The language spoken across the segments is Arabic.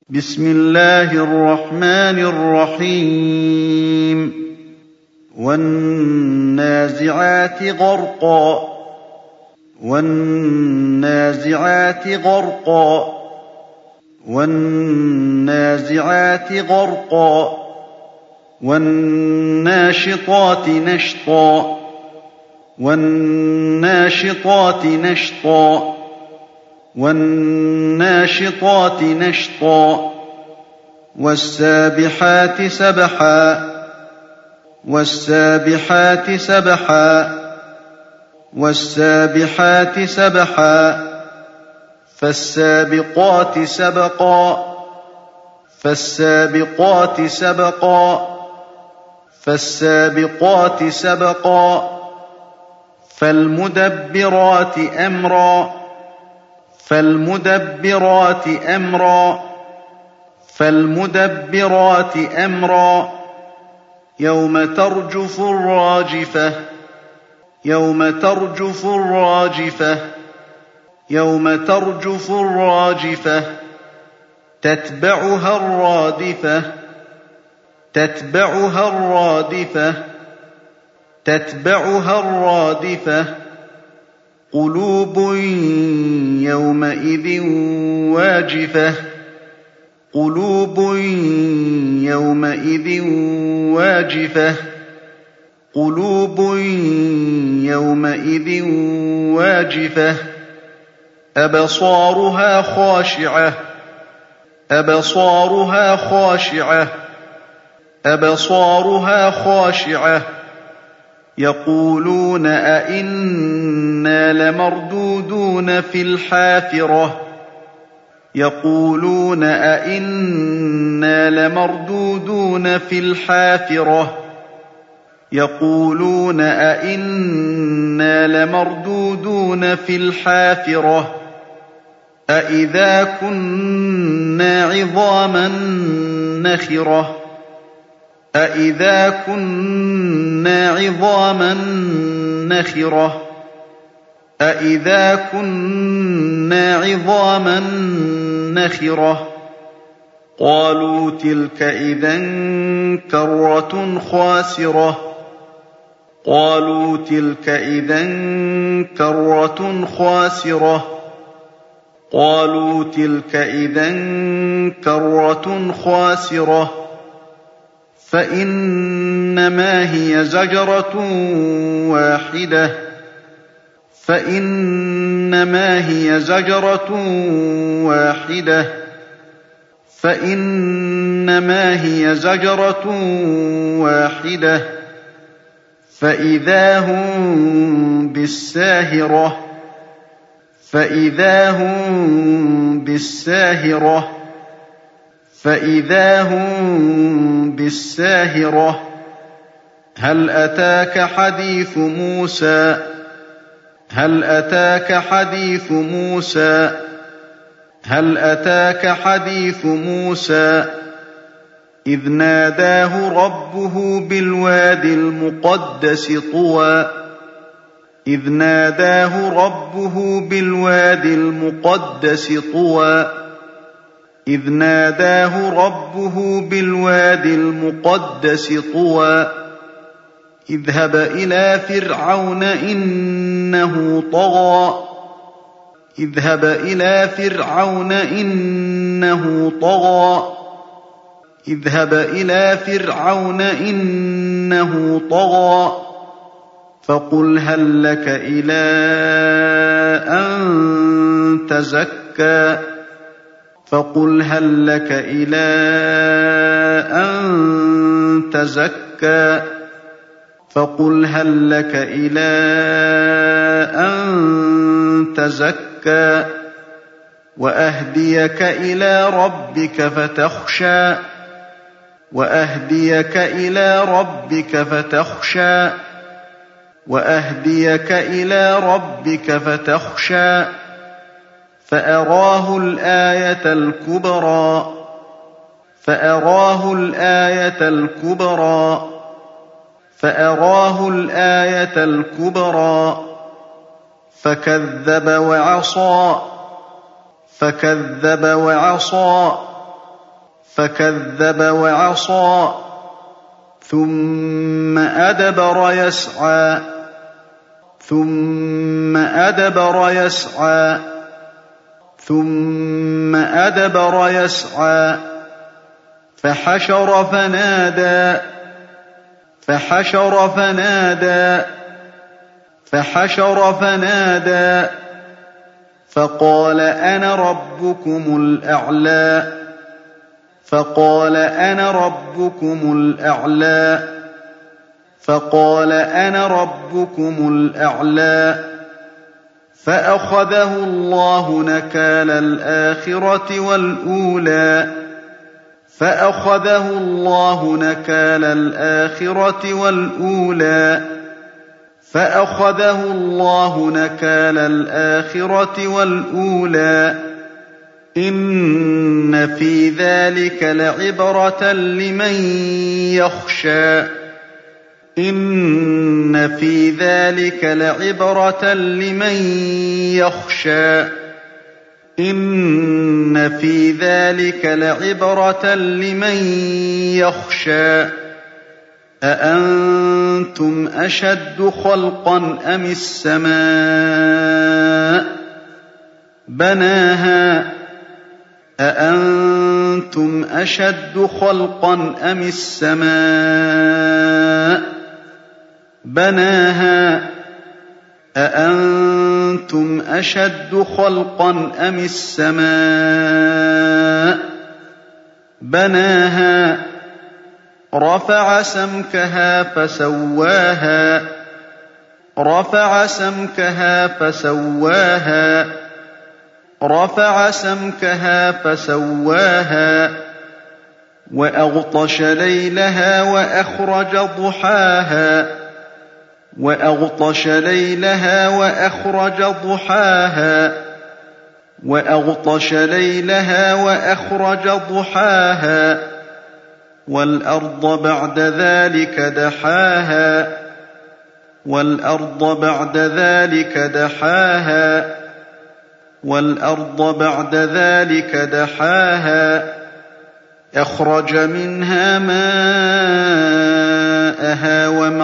بسم الله الرحمن الرحيم والنازعات غرقا والنازعات غرقا والنازعات غرقا والناشطات نشطا والناشطات نشطا والناشطات نشطا والسابحات سبحا والسابحات سبحا والسابحات سبحا فالسابقات سبقا فالسابقات سبقا فالسابقات سبقا فالمدبرات أمرا فالمدبرات أمرا فالمدبرات أمرا يوم ترجف الراجفة يوم ترجف الراجفة يوم ترجف الراجفة تتبعها الرادفة تتبعها الرادفة تتبعها الرادفة قلوب يومئذ واجفة قلوب يومئذ واجفة قلوب يومئذ واجفة أبصارها خاشعة أبصارها خاشعة أبصارها خاشعة يقولون أئنا لمردودون في الحافرة يقولون أئنا لمردودون في الحافرة يقولون أئنا لمردودون في الحافرة أئذا كنا عظاما نخرة أئذا كنا عظاما نخرة أئذا كنا عظاما نخرة قالوا تلك إذا كرة خاسرة قالوا تلك إذا كرة خاسرة قالوا تلك إذا كرة خاسرة فإنما هي زجرة واحدة فإنما هي زجرة واحدة فإنما هي زجرة واحدة فإذا هم بالساهرة فإذا هم بالساهرة فإذا هم بالساهرة هل أتاك حديث موسى هل أتاك حديث موسى هل أتاك حديث موسى إذ ناداه ربه بالواد المقدس طوى إذ ناداه ربه بالواد المقدس طوى إذ ناداه ربه بالواد المقدس طوى اذهب إلى فرعون إنه طغى اذهب إلى فرعون إنه طغى اذهب إلى فرعون إنه طغى فقل هل لك إلى أن تزكى فقل هل لك إلى أن تزكى فقل هل لك إلى أن تزكى وأهديك إلى ربك فتخشى وأهديك إلى ربك فتخشى وأهديك إلى ربك فتخشى فأراه الآية الكبرى فأراه الآية الكبرى فأراه الآية الكبرى فكذب وعصى فكذب وعصى ثم أدبر يسعى فحشر فنادى فقال أنا ربكم الأعلى فأخذه الله نكال الآخرة والأولى إن في ذلك لعبرة لمن يخشى أأنتم أشد خلقا أم السماء بناها أأنتم أشد خلقا أم السماء بناها رفع سمكها فسواها وأغطش ليلها وأخرج ضحاها والأرض بعد ذلك دحاها أخرج منها ماءها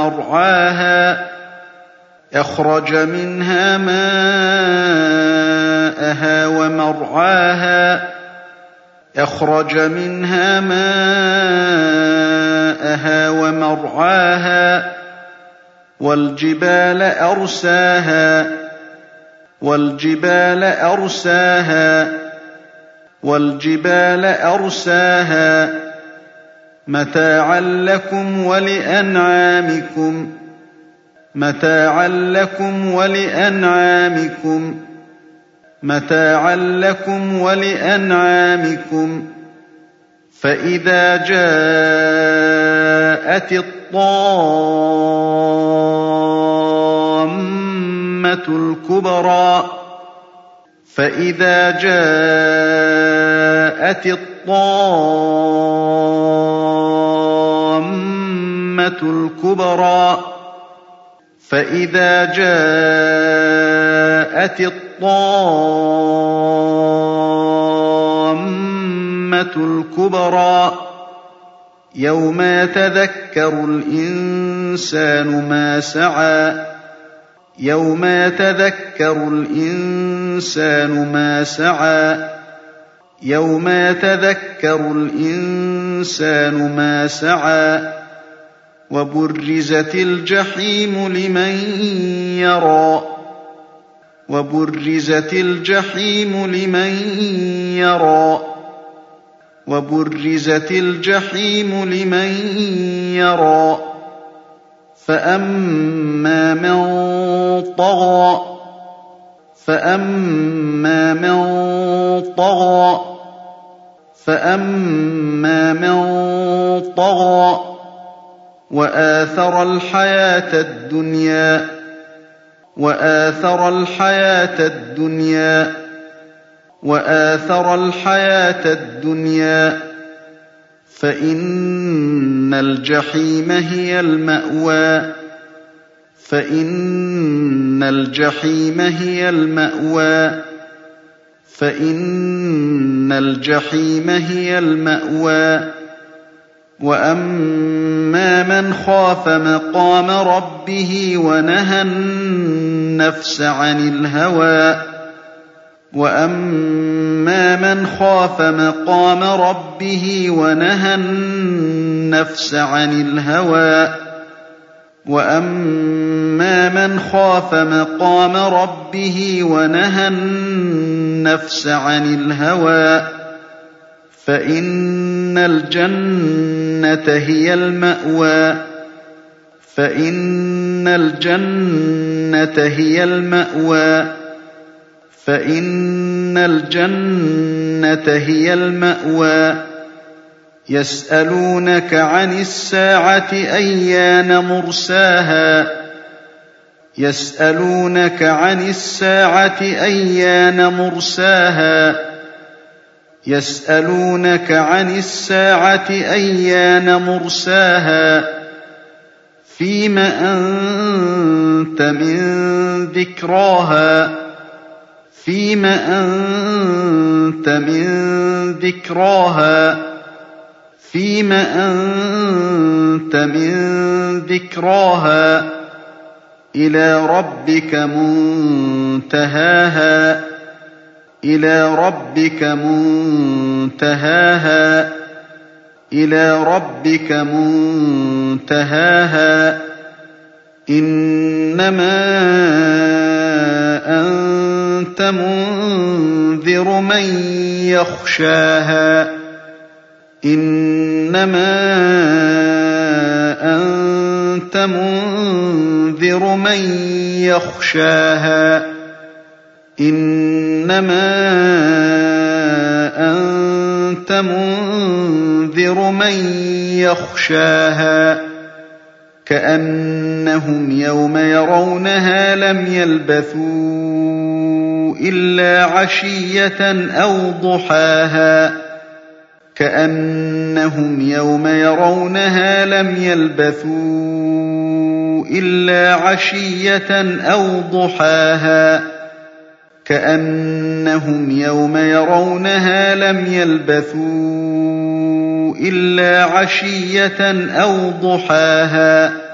ومرعاها والجبال أرساها متاعا لكم ولأنعامكم فإذا جاءت الطامة الكبرى يوم يتذكر الإنسان ما سعى وبرزت الجحيم لمن يرى فأما من طغى وآثر الحياة الدنيا فإن الجحيم هي المأوى فإن الجحيم هي المأوى وأما من خاف مقام ربه ونهى النفس عن الهوى وأما من خاف مقام ربه ونهى النفس عن الهوى وأما من خاف مقام ربه ونهى النفس عن الهوى فإن الجنة هي المأوى فإن الجنة هي المأوى فإن الجنة هي المأوى يسألونك عن الساعة أيان مرساها يسألونك عن الساعة أيان مرساها يسألونك عن الساعة أيان مرساها فيم أنت من ذكراها فيم أنت من ذكراها فيم أنت من ذكراها إلى ربك منتهاها إلى ربك منتهاها إلى ربك منتهاها إنما أنت منذر من يخشاها إنما أنت منذر من يخشاها إنما أنت منذر من يخشاها كأنهم يوم يرونها لم يلبثوا إلا عشية أو ضحاها كأنهم يوم يرونها لم يلبثوا إلا عشية أو ضحاها كأنهم يوم يرونها لم يلبثوا إلا عشية أو ضحاها